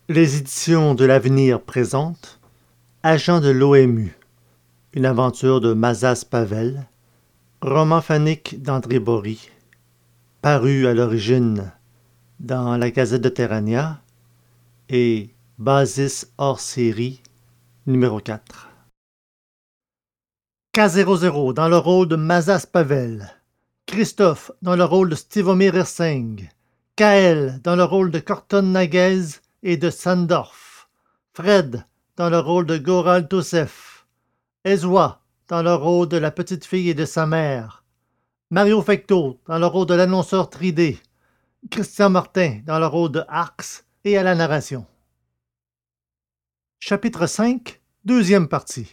Les éditions de l'Avenir présentent Agent de l'OMU, une aventure de Mazas Pavel, roman phonique d'André Bory, paru à l'origine dans la Gazette de Terrania et Basis hors série numéro 4. K00 dans le rôle de Mazas Pavel, Christophe dans le rôle de Stivomir Irsing, Kael dans le rôle de Corton Naguez et de Sandorf, Fred dans le rôle de Goral Tosef, Ezwa dans le rôle de la petite fille et de sa mère, Mario Fecteau dans le rôle de l'annonceur Tridé, Christian Martin dans le rôle de Arx et à la narration. Chapitre 5, deuxième partie.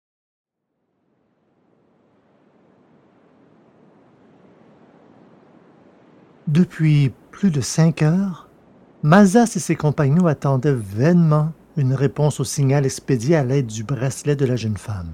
Depuis plus de 5 heures, Mazas et ses compagnons attendaient vainement une réponse au signal expédié à l'aide du bracelet de la jeune femme.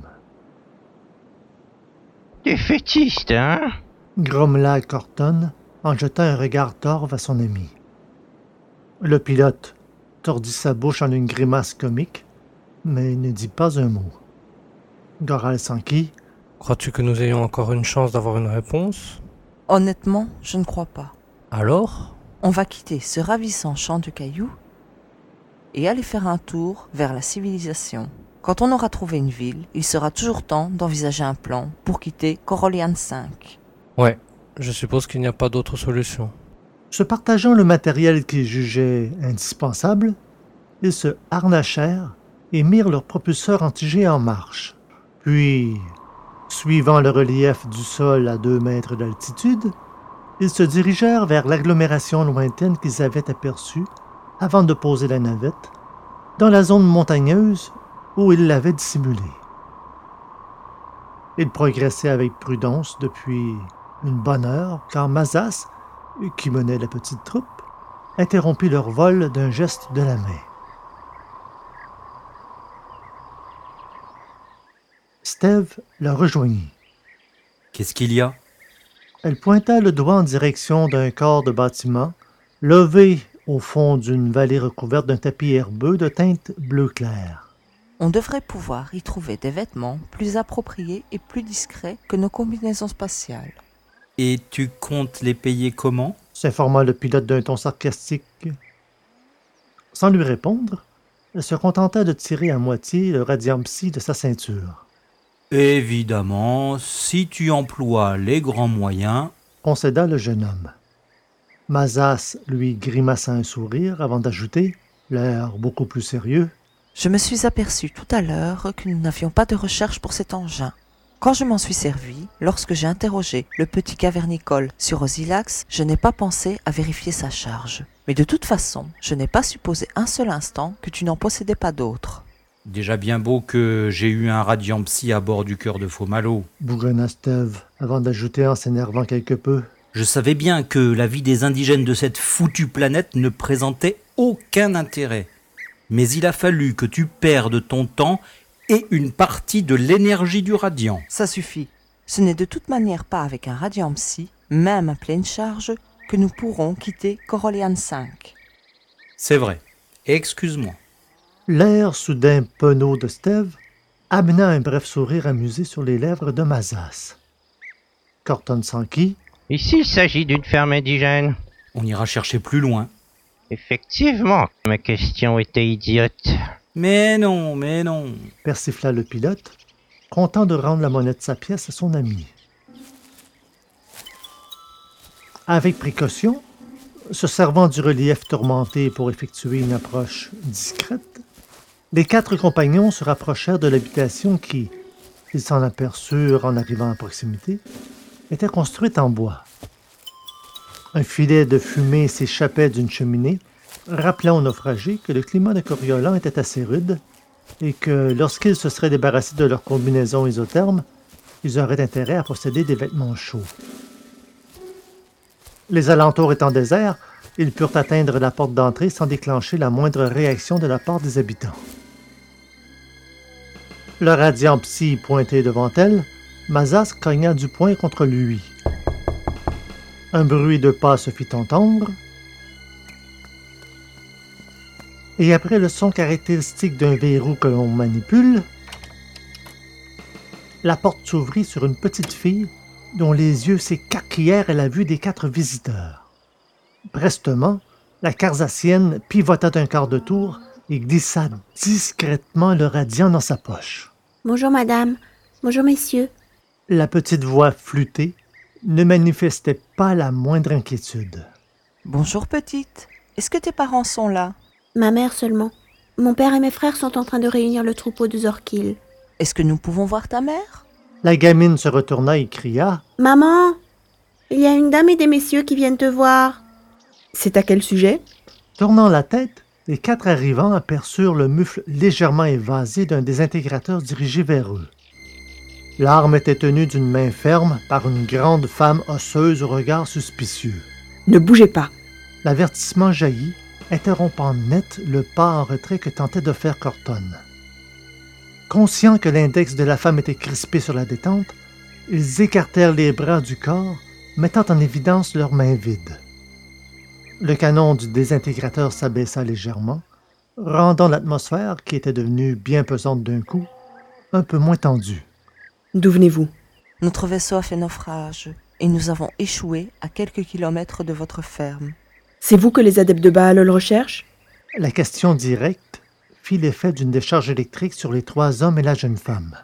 Défaitiste, hein? Grommela Corton en jetant un regard torve à son ami. Le pilote tordit sa bouche en une grimace comique, mais ne dit pas un mot. Goral Sanki. Crois-tu que nous ayons encore une chance d'avoir une réponse? Honnêtement, je ne crois pas. Alors? On va quitter ce ravissant champ de cailloux et aller faire un tour vers la civilisation. Quand on aura trouvé une ville, il sera toujours temps d'envisager un plan pour quitter Corollian 5. Ouais, je suppose qu'il n'y a pas d'autre solution. Se partageant le matériel qu'ils jugeaient indispensable, ils se harnachèrent et mirent leur propulseur antigé en marche. Puis, suivant le relief du sol à 2 mètres d'altitude, ils se dirigèrent vers l'agglomération lointaine qu'ils avaient aperçue avant de poser la navette dans la zone montagneuse où ils l'avaient dissimulée. Ils progressaient avec prudence depuis une bonne heure quand Mazas, qui menait la petite troupe, interrompit leur vol d'un geste de la main. Steve la rejoignit. Qu'est-ce qu'il y a? Elle pointa le doigt en direction d'un corps de bâtiment, levé au fond d'une vallée recouverte d'un tapis herbeux de teinte bleu clair. On devrait pouvoir y trouver des vêtements plus appropriés et plus discrets que nos combinaisons spatiales. Et tu comptes les payer comment? S'informa le pilote d'un ton sarcastique. Sans lui répondre, elle se contenta de tirer à moitié le radiampsi de sa ceinture. Évidemment, si tu emploies les grands moyens... Concéda le jeune homme. Mazas lui grimaça un sourire avant d'ajouter, l'air beaucoup plus sérieux. Je me suis aperçu tout à l'heure que nous n'avions pas de recherche pour cet engin. Quand je m'en suis servi, lorsque j'ai interrogé le petit cavernicole sur Osilax, je n'ai pas pensé à vérifier sa charge. Mais de toute façon, je n'ai pas supposé un seul instant que tu n'en possédais pas d'autres. Déjà bien beau que j'ai eu un radiampsi à bord du cœur de Fomalo. Bougonna Steve, avant d'ajouter en s'énervant quelque peu. Je savais bien que la vie des indigènes de cette foutue planète ne présentait aucun intérêt. Mais il a fallu que tu perdes ton temps et une partie de l'énergie du radiant. Ça suffit. Ce n'est de toute manière pas avec un radiampsi, même à pleine charge, que nous pourrons quitter Corollian 5. C'est vrai. Excuse-moi. L'air soudain penaud de Steve amena un bref sourire amusé sur les lèvres de Mazas. Corton Sanki. Et s'il s'agit d'une ferme indigène? On ira chercher plus loin. Effectivement, ma question était idiote. Mais non. Persifla le pilote, content de rendre la monnaie de sa pièce à son ami. Avec précaution, se servant du relief tourmenté pour effectuer une approche discrète, les 4 compagnons se rapprochèrent de l'habitation qui, ils s'en aperçurent en arrivant à proximité, était construite en bois. Un filet de fumée s'échappait d'une cheminée, rappelant aux naufragés que le climat de Coriolan était assez rude et que lorsqu'ils se seraient débarrassés de leur combinaison isotherme, ils auraient intérêt à posséder des vêtements chauds. Les alentours étant déserts, ils purent atteindre la porte d'entrée sans déclencher la moindre réaction de la part des habitants. Le radiampsi pointé devant elle, Mazas cogna du poing contre lui. Un bruit de pas se fit entendre, Et après le son caractéristique d'un verrou que l'on manipule, la porte s'ouvrit sur une petite fille dont les yeux s'écarquillèrent à la vue des 4 visiteurs. Prestement, la Carsassienne pivota d'un quart de tour et glissa discrètement le radiant dans sa poche. Bonjour madame, bonjour messieurs. La petite voix flûtée ne manifestait pas la moindre inquiétude. Bonjour petite, est-ce que tes parents sont là? Ma mère seulement. Mon père et mes frères sont en train de réunir le troupeau de Zorkil. Est-ce que nous pouvons voir ta mère? La gamine se retourna et cria « Maman, il y a une dame et des messieurs qui viennent te voir. » C'est à quel sujet? Tournant la tête, les 4 arrivants aperçurent le mufle légèrement évasé d'un désintégrateur dirigé vers eux. L'arme était tenue d'une main ferme par une grande femme osseuse au regard suspicieux. Ne bougez pas. L'avertissement jaillit, interrompant net le pas en retrait que tentait de faire Corton. Conscients que l'index de la femme était crispé sur la détente, ils écartèrent les bras du corps, mettant en évidence leurs mains vides. Le canon du désintégrateur s'abaissa légèrement, rendant l'atmosphère, qui était devenue bien pesante d'un coup, un peu moins tendue. D'où venez-vous? Notre vaisseau a fait naufrage et nous avons échoué à quelques kilomètres de votre ferme. C'est vous que les adeptes de Baalol recherchent? La question directe fit l'effet d'une décharge électrique sur les 3 hommes et la jeune femme.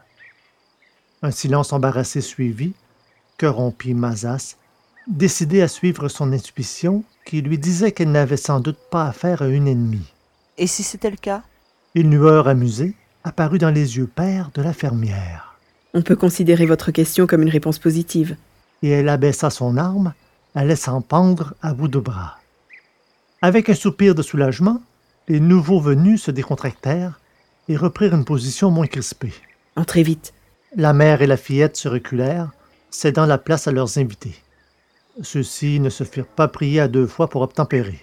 Un silence embarrassé suivit, que rompit Mazas, décidé à suivre son intuition qui lui disait qu'elle n'avait sans doute pas affaire à une ennemie. Et si c'était le cas? Une lueur amusée apparut dans les yeux pères de la fermière. On peut considérer votre question comme une réponse positive. Et elle abaissa son arme, la laissant pendre à bout de bras. Avec un soupir de soulagement, les nouveaux venus se décontractèrent et reprirent une position moins crispée. Entrez vite. La mère et la fillette se reculèrent, cédant la place à leurs invités. Ceux-ci ne se firent pas prier à 2 fois pour obtempérer.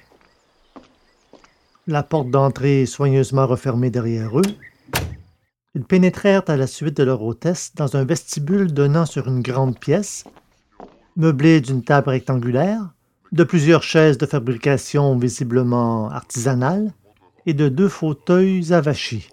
La porte d'entrée soigneusement refermée derrière eux, ils pénétrèrent à la suite de leur hôtesse dans un vestibule donnant sur une grande pièce, meublée d'une table rectangulaire, de plusieurs chaises de fabrication visiblement artisanale et de 2 fauteuils avachis.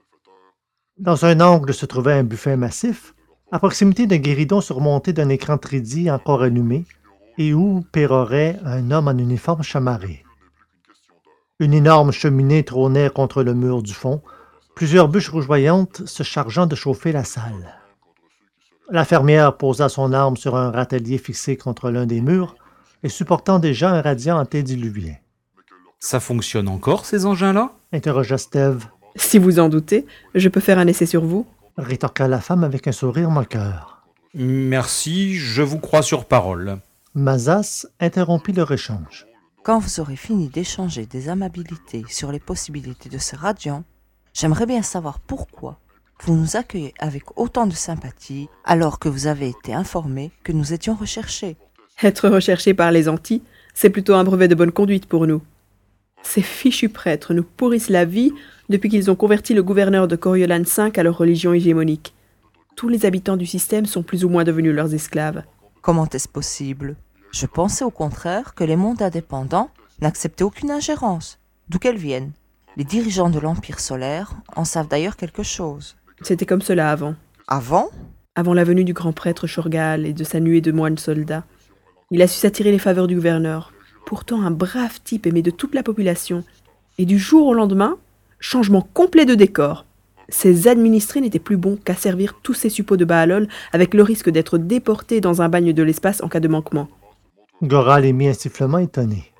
Dans un angle se trouvait un buffet massif, à proximité d'un guéridon surmonté d'un écran 3D encore allumé et où pérorait un homme en uniforme chamarré. Une énorme cheminée trônait contre le mur du fond, plusieurs bûches rougeoyantes se chargeant de chauffer la salle. La fermière posa son arme sur un râtelier fixé contre l'un des murs et supportant déjà un radiant antédiluvien. « Ça fonctionne encore, ces engins-là » interrogea Steve. « Si vous en doutez, je peux faire un essai sur vous. » rétorqua la femme avec un sourire moqueur. « Merci, je vous crois sur parole. » Mazas interrompit leur échange. Quand vous aurez fini d'échanger des amabilités sur les possibilités de ce radiant, j'aimerais bien savoir pourquoi vous nous accueillez avec autant de sympathie alors que vous avez été informé que nous étions recherchés. Être recherché par les Antilles, c'est plutôt un brevet de bonne conduite pour nous. Ces fichus prêtres nous pourrissent la vie depuis qu'ils ont converti le gouverneur de Coriolan V à leur religion hégémonique. Tous les habitants du système sont plus ou moins devenus leurs esclaves. Comment est-ce possible? Je pensais au contraire que les mondes indépendants n'acceptaient aucune ingérence, d'où qu'elle vienne. Les dirigeants de l'Empire solaire en savent d'ailleurs quelque chose. C'était comme cela avant. Avant? Avant la venue du grand prêtre Shorgal et de sa nuée de moines soldats. Il a su s'attirer les faveurs du gouverneur. Pourtant un brave type aimé de toute la population. Et du jour au lendemain, changement complet de décor. Ses administrés n'étaient plus bons qu'à servir tous ces suppôts de Baalol avec le risque d'être déportés dans un bagne de l'espace en cas de manquement. Goral émit un sifflement étonné.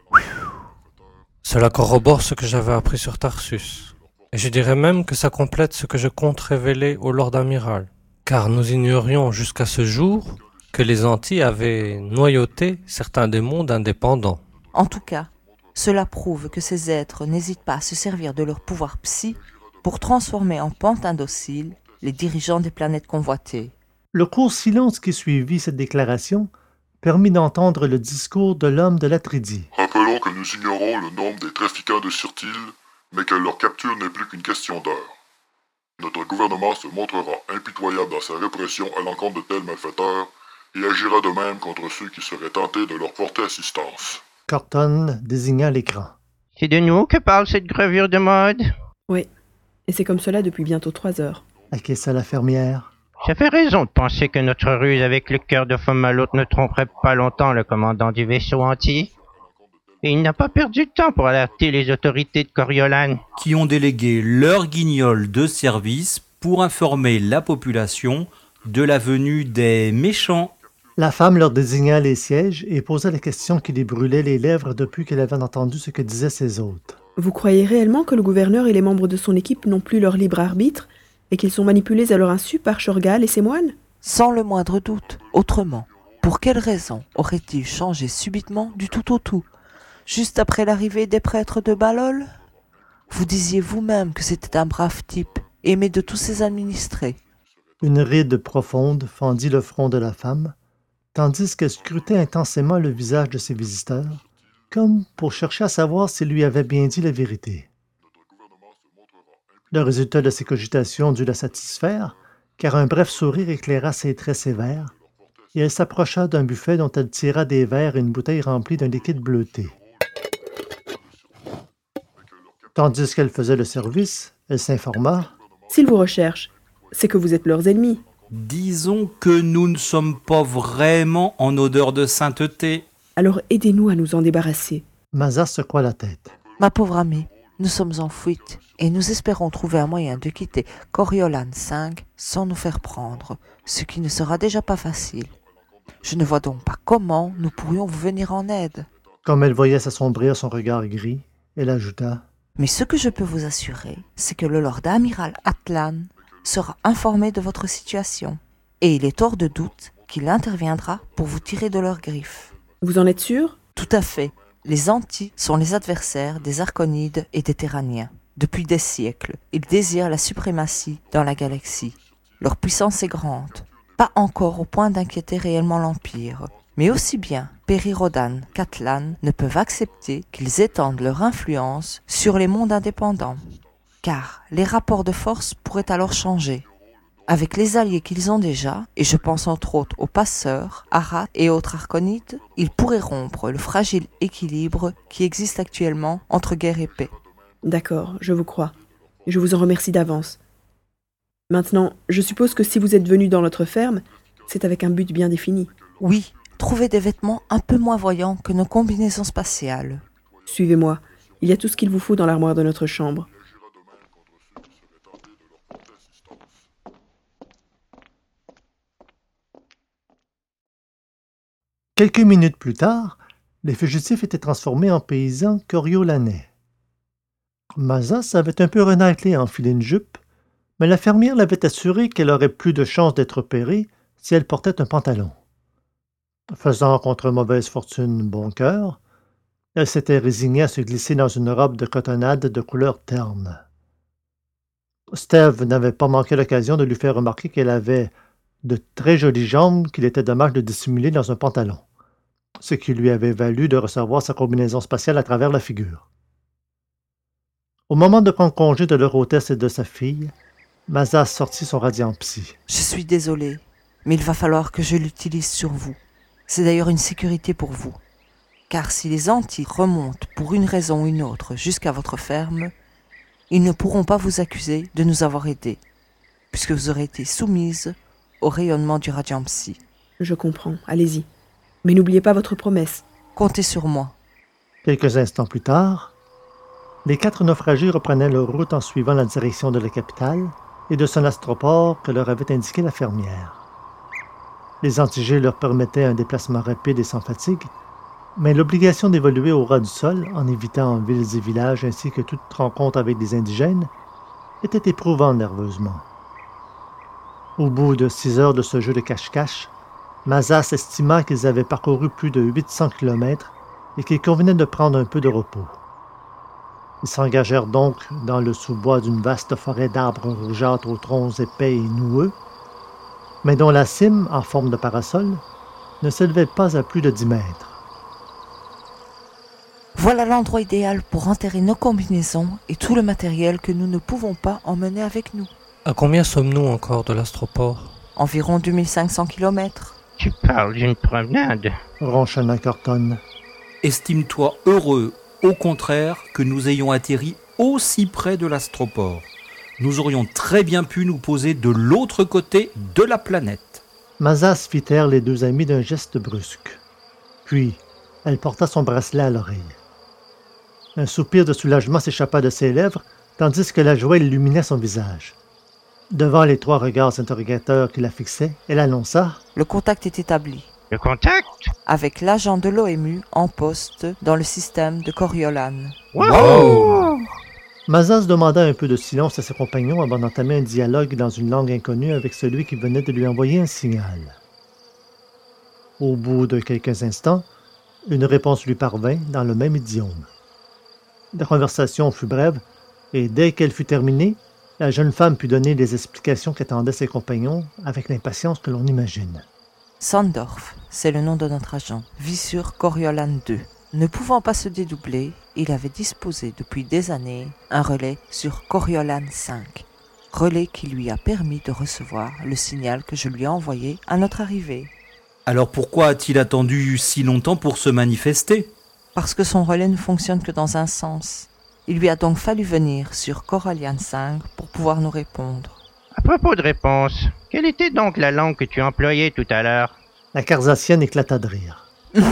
Cela corrobore ce que j'avais appris sur Tarsus. Et je dirais même que ça complète ce que je compte révéler au Lord Amiral. Car nous ignorions jusqu'à ce jour que les Antilles avaient noyauté certains des mondes indépendants. En tout cas, cela prouve que ces êtres n'hésitent pas à se servir de leur pouvoir psy pour transformer en pantins dociles les dirigeants des planètes convoitées. Le court silence qui suivit cette déclaration permit d'entendre le discours de l'homme de la Tridie. Rappelons que nous ignorons le nombre des trafiquants de Surtil, mais que leur capture n'est plus qu'une question d'heure. Notre gouvernement se montrera impitoyable dans sa répression à l'encontre de tels malfaiteurs et agira de même contre ceux qui seraient tentés de leur porter assistance. Corton désigna l'écran. C'est de nous que parle cette gravure de mode? Oui, et c'est comme cela depuis bientôt 3 heures. Acquiesça la fermière. J'avais raison de penser que notre ruse avec le cœur de Fomalhaut ne tromperait pas longtemps le commandant du vaisseau entier. Et il n'a pas perdu de temps pour alerter les autorités de Coriolan. Qui ont délégué leur guignol de service pour informer la population de la venue des méchants. La femme leur désigna les sièges et posa la question qui lui brûlait les lèvres depuis qu'elle avait entendu ce que disaient ses hôtes. Vous croyez réellement que le gouverneur et les membres de son équipe n'ont plus leur libre arbitre et qu'ils sont manipulés à leur insu par Shorgal et ses moines? Sans le moindre doute. Autrement, pour quelle raison aurait-il changé subitement du tout au tout, juste après l'arrivée des prêtres de Balol? Vous disiez vous-même que c'était un brave type, aimé de tous ses administrés. Une ride profonde fendit le front de la femme, tandis qu'elle scrutait intensément le visage de ses visiteurs, comme pour chercher à savoir s'il lui avait bien dit la vérité. Le résultat de ses cogitations dut la satisfaire, car un bref sourire éclaira ses traits sévères, et elle s'approcha d'un buffet dont elle tira des verres et une bouteille remplie d'un liquide bleuté. Tandis qu'elle faisait le service, elle s'informa. S'ils vous recherchent, c'est que vous êtes leurs ennemis. Disons que nous ne sommes pas vraiment en odeur de sainteté. Alors aidez-nous à nous en débarrasser. Mazas secoua la tête. Ma pauvre amie, nous sommes en fuite et nous espérons trouver un moyen de quitter Coriolan 5 sans nous faire prendre, ce qui ne sera déjà pas facile. Je ne vois donc pas comment nous pourrions vous venir en aide. Comme elle voyait s'assombrir son regard gris, elle ajouta. Mais ce que je peux vous assurer, c'est que le Lord Amiral Atlan sera informé de votre situation, et il est hors de doute qu'il interviendra pour vous tirer de leurs griffes. Vous en êtes sûr? Tout à fait. Les Anti sont les adversaires des Arconides et des Terraniens. Depuis des siècles, ils désirent la suprématie dans la galaxie. Leur puissance est grande, pas encore au point d'inquiéter réellement l'Empire, mais aussi bien Périrodan qu'Atlan ne peuvent accepter qu'ils étendent leur influence sur les mondes indépendants, car les rapports de force pourraient alors changer. Avec les alliés qu'ils ont déjà, et je pense entre autres aux passeurs, Arat et autres Arconides, ils pourraient rompre le fragile équilibre qui existe actuellement entre guerre et paix. D'accord, je vous crois. Je vous en remercie d'avance. Maintenant, je suppose que si vous êtes venu dans notre ferme, c'est avec un but bien défini. Oui, trouver des vêtements un peu moins voyants que nos combinaisons spatiales. Suivez-moi, il y a tout ce qu'il vous faut dans l'armoire de notre chambre. Quelques minutes plus tard, les fugitifs étaient transformés en paysans coriolanais. Mazas avait un peu renâclé à enfiler une jupe, mais la fermière l'avait assuré qu'elle aurait plus de chances d'être opérée si elle portait un pantalon. Faisant contre mauvaise fortune bon cœur, elle s'était résignée à se glisser dans une robe de cotonnade de couleur terne. Steve n'avait pas manqué l'occasion de lui faire remarquer qu'elle avait de très jolies jambes qu'il était dommage de dissimuler dans un pantalon, ce qui lui avait valu de recevoir sa combinaison spatiale à travers la figure. Au moment de prendre congé de leur hôtesse et de sa fille, Mazas sortit son radiant psy. Je suis désolé, mais il va falloir que je l'utilise sur vous. C'est d'ailleurs une sécurité pour vous. Car si les Anti remontent pour une raison ou une autre jusqu'à votre ferme, ils ne pourront pas vous accuser de nous avoir aidés, puisque vous aurez été soumise au rayonnement du radiant psy. Je comprends, allez-y. Mais n'oubliez pas votre promesse. Comptez sur moi. Quelques instants plus tard, les 4 naufragés reprenaient leur route en suivant la direction de la capitale et de son astroport que leur avait indiqué la fermière. Les antigés leur permettaient un déplacement rapide et sans fatigue, mais l'obligation d'évoluer au ras du sol, en évitant villes et villages ainsi que toute rencontre avec des indigènes, était éprouvante nerveusement. Au bout de 6 heures de ce jeu de cache-cache, Mazas estima qu'ils avaient parcouru plus de 800 kilomètres et qu'il convenait de prendre un peu de repos. Ils s'engagèrent donc dans le sous-bois d'une vaste forêt d'arbres rougeâtres aux troncs épais et noueux, mais dont la cime, en forme de parasol, ne s'élevait pas à plus de 10 mètres. Voilà l'endroit idéal pour enterrer nos combinaisons et tout le matériel que nous ne pouvons pas emmener avec nous. À combien sommes-nous encore de l'astroport? Environ 2500 km. Tu parles d'une promenade. Ronchonna Corton. Estime-toi heureux au contraire que nous ayons atterri aussi près de l'astroport. Nous aurions très bien pu nous poser de l'autre côté de la planète. Mazas fit taire les deux amis d'un geste brusque. Puis, elle porta son bracelet à l'oreille. Un soupir de soulagement s'échappa de ses lèvres, tandis que la joie illuminait son visage. Devant les trois regards interrogateurs qui la fixaient, elle annonça « Le contact est établi. Le contact? Avec l'agent de l'OMU en poste dans le système de Coriolan. » Wow! Mazas demanda un peu de silence à ses compagnons avant d'entamer un dialogue dans une langue inconnue avec celui qui venait de lui envoyer un signal. Au bout de quelques instants, une réponse lui parvint dans le même idiome. La conversation fut brève, et dès qu'elle fut terminée, la jeune femme put donner les explications qu'attendaient ses compagnons avec l'impatience que l'on imagine. Sandorf, c'est le nom de notre agent, vit sur Coriolan 2. Ne pouvant pas se dédoubler, il avait disposé depuis des années un relais sur Coriolan 5. Relais qui lui a permis de recevoir le signal que je lui ai envoyé à notre arrivée. Alors pourquoi a-t-il attendu si longtemps pour se manifester? Parce que son relais ne fonctionne que dans un sens. Il lui a donc fallu venir sur Coriolan 5 pour pouvoir nous répondre. À propos de réponse, quelle était donc la langue que tu employais tout à l'heure? La Carzassienne éclata de rire.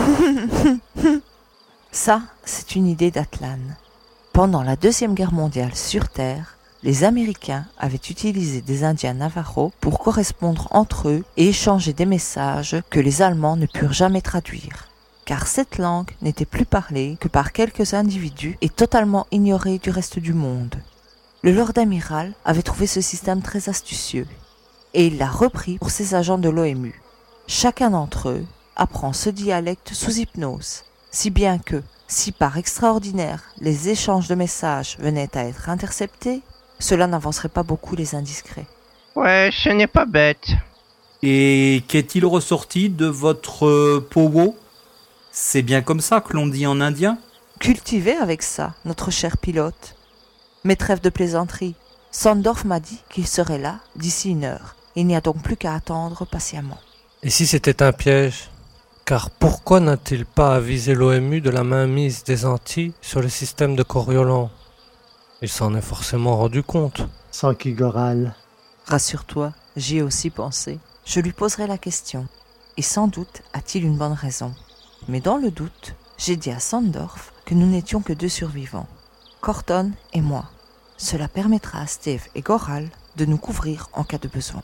Ça, c'est une idée d'Atlan. Pendant la Deuxième Guerre mondiale sur Terre, les Américains avaient utilisé des Indiens Navajo pour correspondre entre eux et échanger des messages que les Allemands ne purent jamais traduire. Car cette langue n'était plus parlée que par quelques individus et totalement ignorée du reste du monde. Le Lord Amiral avait trouvé ce système très astucieux et il l'a repris pour ses agents de l'OMU. Chacun d'entre eux apprend ce dialecte sous hypnose, si bien que, si par extraordinaire les échanges de messages venaient à être interceptés, cela n'avancerait pas beaucoup les indiscrets. Ouais, ce n'est pas bête. Et qu'est-il ressorti de votre powwow? C'est bien comme ça que l'on dit en indien? Cultivez avec ça, notre cher pilote. Mais trêve de plaisanterie. Sandorf m'a dit qu'il serait là d'ici 1 heure. Il n'y a donc plus qu'à attendre patiemment. Et si c'était un piège? Car pourquoi n'a-t-il pas avisé l'OMU de la mainmise des Antilles sur le système de Coriolan? Il s'en est forcément rendu compte. S'enquit Goral. Rassure-toi, j'y ai aussi pensé. Je lui poserai la question. Et sans doute a-t-il une bonne raison. Mais dans le doute, j'ai dit à Sandorf que nous n'étions que 2 survivants. Corton et moi. Cela permettra à Steve et Goral de nous couvrir en cas de besoin.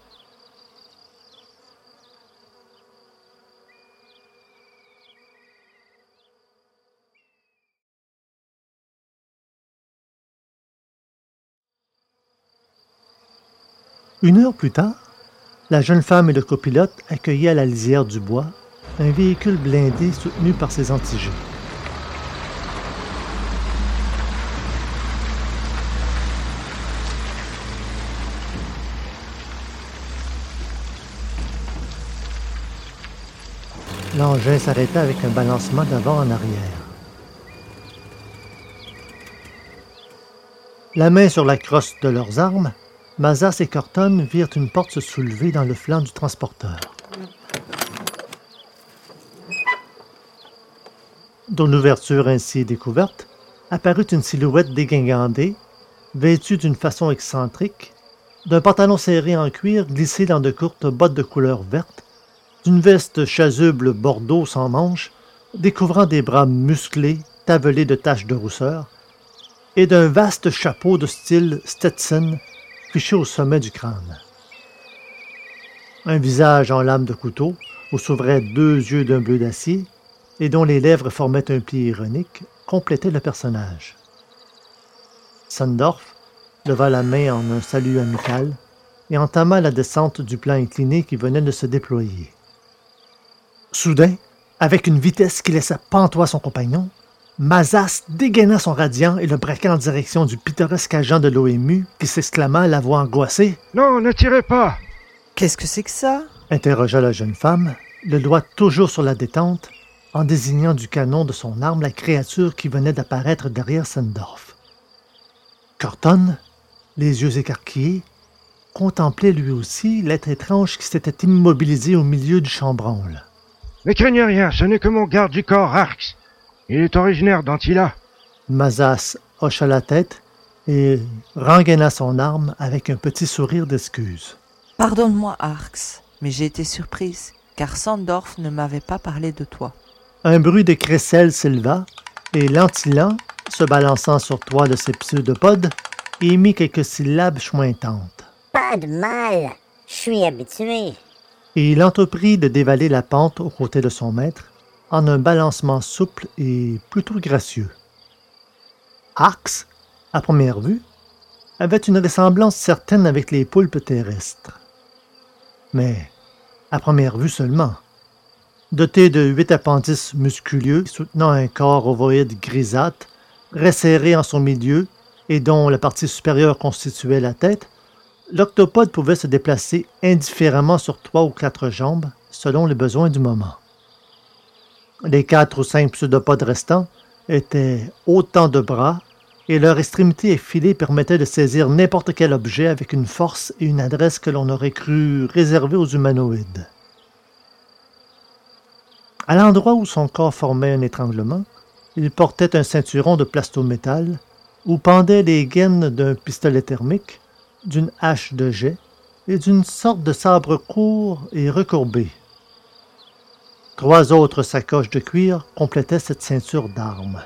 Une heure plus tard, la jeune femme et le copilote accueillaient à la lisière du bois un véhicule blindé soutenu par ses antigés. L'engin s'arrêta avec un balancement d'avant en arrière. La main sur la crosse de leurs armes, Mazas et Corton virent une porte se soulever dans le flanc du transporteur. Dans l'ouverture ainsi découverte, apparut une silhouette dégingandée, vêtue d'une façon excentrique, d'un pantalon serré en cuir glissé dans de courtes bottes de couleur verte, d'une veste chasuble bordeaux sans manches, découvrant des bras musclés, tavelés de taches de rousseur, et d'un vaste chapeau de style Stetson, fiché au sommet du crâne. Un visage en lame de couteau, où s'ouvraient 2 yeux d'un bleu d'acier, et dont les lèvres formaient un pli ironique, complétait le personnage. Sandorf leva la main en un salut amical et entama la descente du plan incliné qui venait de se déployer. Soudain, avec une vitesse qui laissa pantois son compagnon, Mazas dégaina son radiant et le braqua en direction du pittoresque agent de l'OMU qui s'exclama, la voix angoissée. « Non, ne tirez pas !»« Qu'est-ce que c'est que ça ?» interrogea la jeune femme, le doigt toujours sur la détente, en désignant du canon de son arme la créature qui venait d'apparaître derrière Sandorf. Corton, les yeux écarquillés, contemplait lui aussi l'être étrange qui s'était immobilisé au milieu du chambranle. Ne craignez rien, ce n'est que mon garde du corps, Arx. Il est originaire d'Antilla. Mazas hocha la tête et rengaina son arme avec un petit sourire d'excuse. Pardonne-moi, Arx, mais j'ai été surprise, car Sandorf ne m'avait pas parlé de toi. Un bruit de crécelle s'éleva, et l'antillan, se balançant sur toit de ses pseudopodes, émit quelques syllabes chointantes. Pas de mal, je suis habitué. Et il entreprit de dévaler la pente aux côtés de son maître, en un balancement souple et plutôt gracieux. Arx, à première vue, avait une ressemblance certaine avec les poulpes terrestres. Mais à première vue seulement. Doté de 8 appendices musculeux soutenant un corps ovoïde grisâtre, resserré en son milieu et dont la partie supérieure constituait la tête, l'octopode pouvait se déplacer indifféremment sur 3 ou 4 jambes selon les besoins du moment. Les 4 ou 5 pseudopodes restants étaient autant de bras et leur extrémité effilée permettait de saisir n'importe quel objet avec une force et une adresse que l'on aurait cru réservées aux humanoïdes. À l'endroit où son corps formait un étranglement, il portait un ceinturon de plastométal où pendaient les gaines d'un pistolet thermique, d'une hache de jet et d'une sorte de sabre court et recourbé. 3 autres sacoches de cuir complétaient cette ceinture d'armes.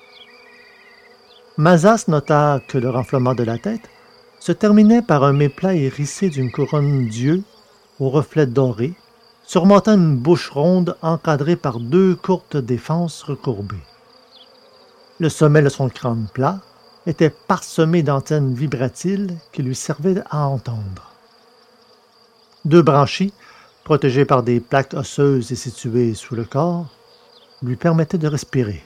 Mazas nota que le renflement de la tête se terminait par un méplat hérissé d'une couronne d'yeux aux reflets dorés, surmontant une bouche ronde encadrée par 2 courtes défenses recourbées. Le sommet de son crâne plat était parsemé d'antennes vibratiles qui lui servaient à entendre. 2 branchies, protégées par des plaques osseuses et situées sous le corps, lui permettaient de respirer.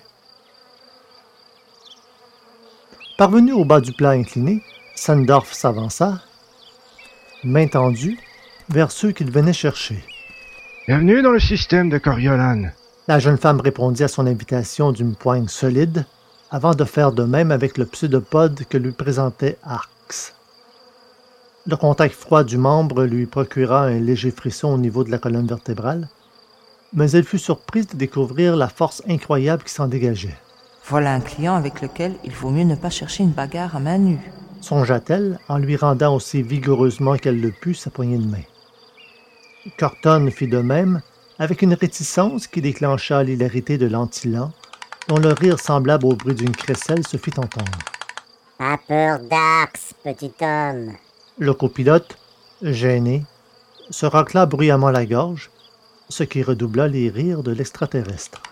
Parvenu au bas du plat incliné, Sandorf s'avança, main tendue, vers ceux qu'il venait chercher. Bienvenue dans le système de Coriolan. La jeune femme répondit à son invitation d'une poigne solide, avant de faire de même avec le pseudopode que lui présentait Arx. Le contact froid du membre lui procura un léger frisson au niveau de la colonne vertébrale, mais elle fut surprise de découvrir la force incroyable qui s'en dégageait. Voilà un client avec lequel il vaut mieux ne pas chercher une bagarre à main nue. Songea-t-elle en lui rendant aussi vigoureusement qu'elle le put sa poignée de main. Corton fit de même, avec une réticence qui déclencha l'hilarité de l'antillan, dont le rire semblable au bruit d'une crécelle se fit entendre. Pas peur d'Arx, petit homme. Le copilote, gêné, se racla bruyamment la gorge, ce qui redoubla les rires de l'extraterrestre.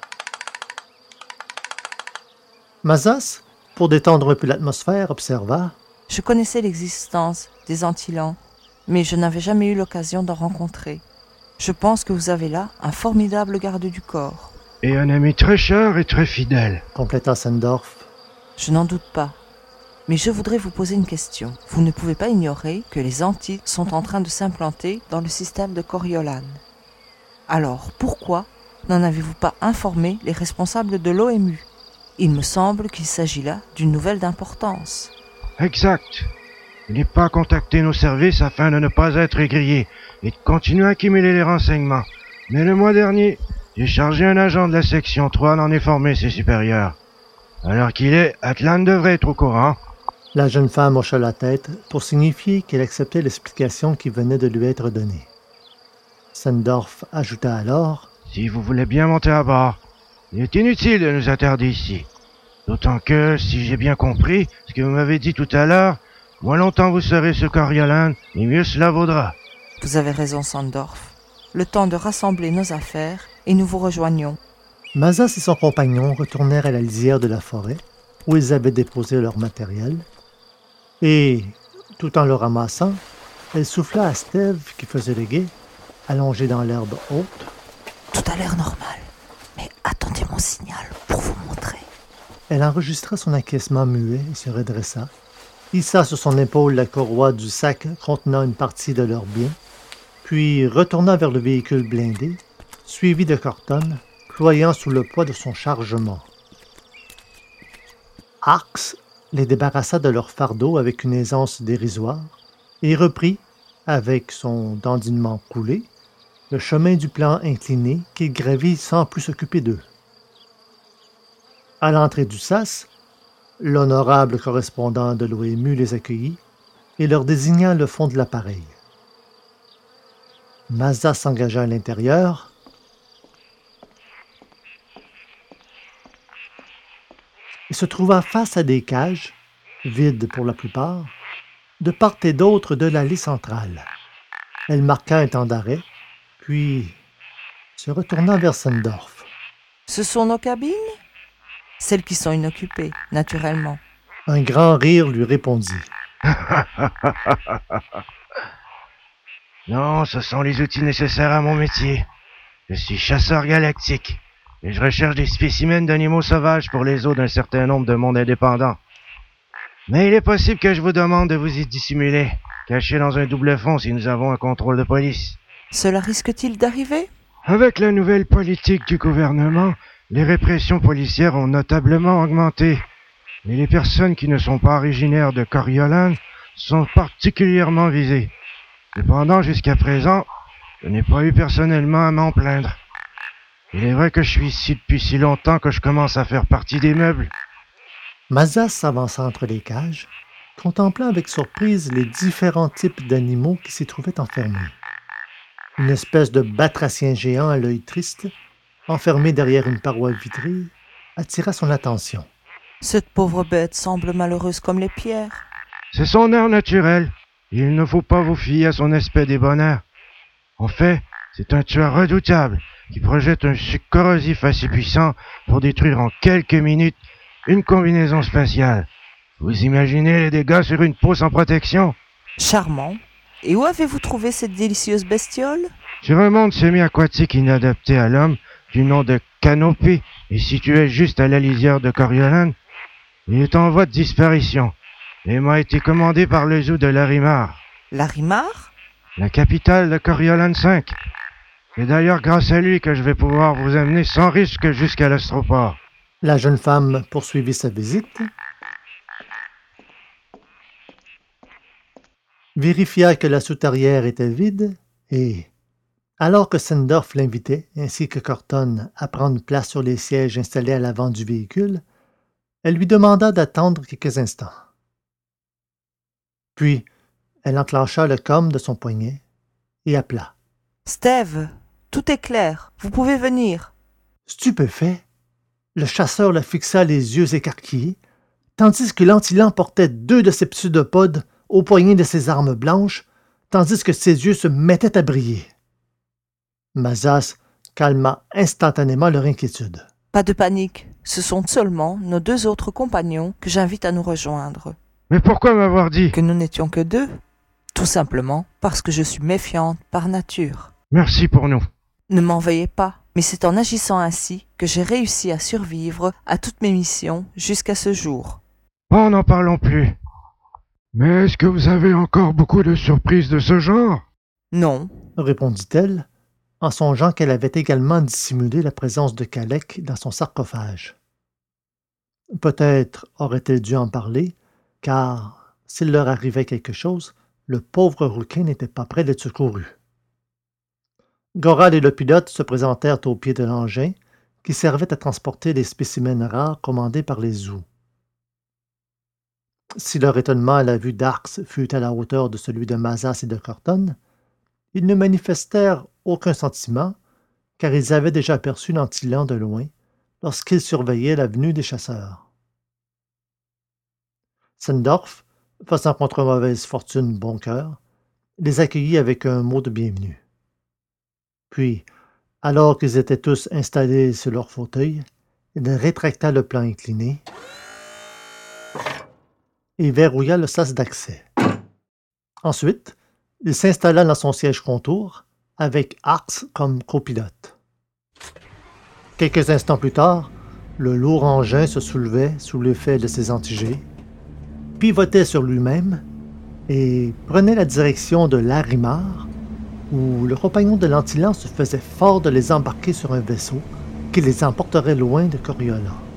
Mazas, pour détendre un peu l'atmosphère, observa. Je connaissais l'existence des Antillans, mais je n'avais jamais eu l'occasion d'en rencontrer. Je pense que vous avez là un formidable garde du corps. Et un ami très cher et très fidèle. Compléta Sandorf. Je n'en doute pas. Mais je voudrais vous poser une question. Vous ne pouvez pas ignorer que les Antilles sont en train de s'implanter dans le système de Coriolan. Alors, pourquoi n'en avez-vous pas informé les responsables de l'OMU ? Il me semble qu'il s'agit là d'une nouvelle d'importance. Exact. Il n'est pas contacté nos services afin de ne pas être égrillé et de continuer à accumuler les renseignements. Mais le mois dernier, j'ai chargé un agent de la section 3 d'en informer ses supérieurs. Alors qu'il est, Atlan devrait être au courant. La jeune femme hocha la tête pour signifier qu'elle acceptait l'explication qui venait de lui être donnée. Sandorf ajouta alors. Si vous voulez bien monter à bord, il est inutile de nous interdire ici. D'autant que, si j'ai bien compris ce que vous m'avez dit tout à l'heure, moins longtemps vous serez sur Coriolan, et mieux cela vaudra. Vous avez raison, Sandorf. Le temps de rassembler nos affaires et nous vous rejoignons. Mazas et son compagnon retournèrent à la lisière de la forêt, où ils avaient déposé leur matériel, et, tout en le ramassant, elle souffla à Steve, qui faisait le guet, allongé dans l'herbe haute. Tout a l'air normal, mais attendez mon signal pour vous montrer. Elle enregistra son acquiescement muet et se redressa, hissa sur son épaule la courroie du sac contenant une partie de leurs biens, puis retourna vers le véhicule blindé, suivi de Corton, ployant sous le poids de son chargement. Arx les débarrassa de leur fardeau avec une aisance dérisoire et reprit, avec son dandinement coulé, le chemin du plan incliné qu'il gravit sans plus s'occuper d'eux. À l'entrée du sas, l'honorable correspondant de l'OMU les accueillit et leur désigna le fond de l'appareil. Mazas s'engagea à l'intérieur et se trouva face à des cages, vides pour la plupart, de part et d'autre de l'allée centrale. Elle marqua un temps d'arrêt, puis se retourna vers Sendorf. « Ce sont nos cabines ? Celles qui sont inoccupées, naturellement. » Un grand rire lui répondit. Non, ce sont les outils nécessaires à mon métier. Je suis chasseur galactique et je recherche des spécimens d'animaux sauvages pour les os d'un certain nombre de mondes indépendants. Mais il est possible que je vous demande de vous y dissimuler, caché dans un double fond si nous avons un contrôle de police. Cela risque-t-il d'arriver ? Avec la nouvelle politique du gouvernement, les répressions policières ont notablement augmenté. Et les personnes qui ne sont pas originaires de Coriolan sont particulièrement visées. Cependant, jusqu'à présent, je n'ai pas eu personnellement à m'en plaindre. Il est vrai que je suis ici depuis si longtemps que je commence à faire partie des meubles. Mazas s'avança entre les cages, contemplant avec surprise les différents types d'animaux qui s'y trouvaient enfermés. Une espèce de batracien géant à l'œil triste, enfermé derrière une paroi vitrée, attira son attention. Cette pauvre bête semble malheureuse comme les pierres. C'est son air naturel. Il ne faut pas vous fier à son aspect débonnaire. En fait, c'est un tueur redoutable qui projette un suc corrosif assez puissant pour détruire en quelques minutes une combinaison spatiale. Vous imaginez les dégâts sur une peau sans protection? Charmant. Et où avez-vous trouvé cette délicieuse bestiole? Sur un monde semi-aquatique inadapté à l'homme, du nom de Canopée, et situé juste à la lisière de Coriolan. Il est en voie de disparition et m'a été commandé par le zoo de Larimar. Larimar? La capitale de Coriolan 5. C'est d'ailleurs grâce à lui que je vais pouvoir vous amener sans risque jusqu'à l'astroport. La jeune femme poursuivit sa visite, vérifia que la soutarière était vide et, alors que Sendorf l'invitait, ainsi que Corton, à prendre place sur les sièges installés à l'avant du véhicule, elle lui demanda d'attendre quelques instants. Puis, elle enclencha le com de son poignet et appela. « Steve, tout est clair. Vous pouvez venir. » Stupéfait, le chasseur la fixa les yeux écarquillés, tandis que l'antilan portait 2 de ses pseudopodes au poignet de ses armes blanches, tandis que ses yeux se mettaient à briller. Mazas calma instantanément leur inquiétude. « Pas de panique. Ce sont seulement nos 2 autres compagnons que j'invite à nous rejoindre. » Mais pourquoi m'avoir dit que nous n'étions que 2? Tout simplement parce que je suis méfiante par nature. Merci pour nous. Ne m'en veuillez pas, mais c'est en agissant ainsi que j'ai réussi à survivre à toutes mes missions jusqu'à ce jour. Oh, n'en parlons plus. Mais est-ce que vous avez encore beaucoup de surprises de ce genre? Non, répondit-elle, en songeant qu'elle avait également dissimulé la présence de Kalek dans son sarcophage. Peut-être aurait-elle dû en parler, car s'il leur arrivait quelque chose, le pauvre rouquin n'était pas près d'être secouru. Goral et le pilote se présentèrent au pied de l'engin qui servait à transporter les spécimens rares commandés par les zoos. Si leur étonnement à la vue d'Arx fut à la hauteur de celui de Mazas et de Corton, ils ne manifestèrent aucun sentiment, car ils avaient déjà aperçu l'antilan de loin lorsqu'ils surveillaient la venue des chasseurs. Sendorf, faisant contre mauvaise fortune bon cœur, les accueillit avec un mot de bienvenue. Puis, alors qu'ils étaient tous installés sur leurs fauteuils, il rétracta le plan incliné et verrouilla le sas d'accès. Ensuite, il s'installa dans son siège contour, avec Arx comme copilote. Quelques instants plus tard, le lourd engin se soulevait sous l'effet de ses antigés, pivotait sur lui-même et prenait la direction de Larimar, où le compagnon de l'antilan se faisait fort de les embarquer sur un vaisseau qui les emporterait loin de Coriolan.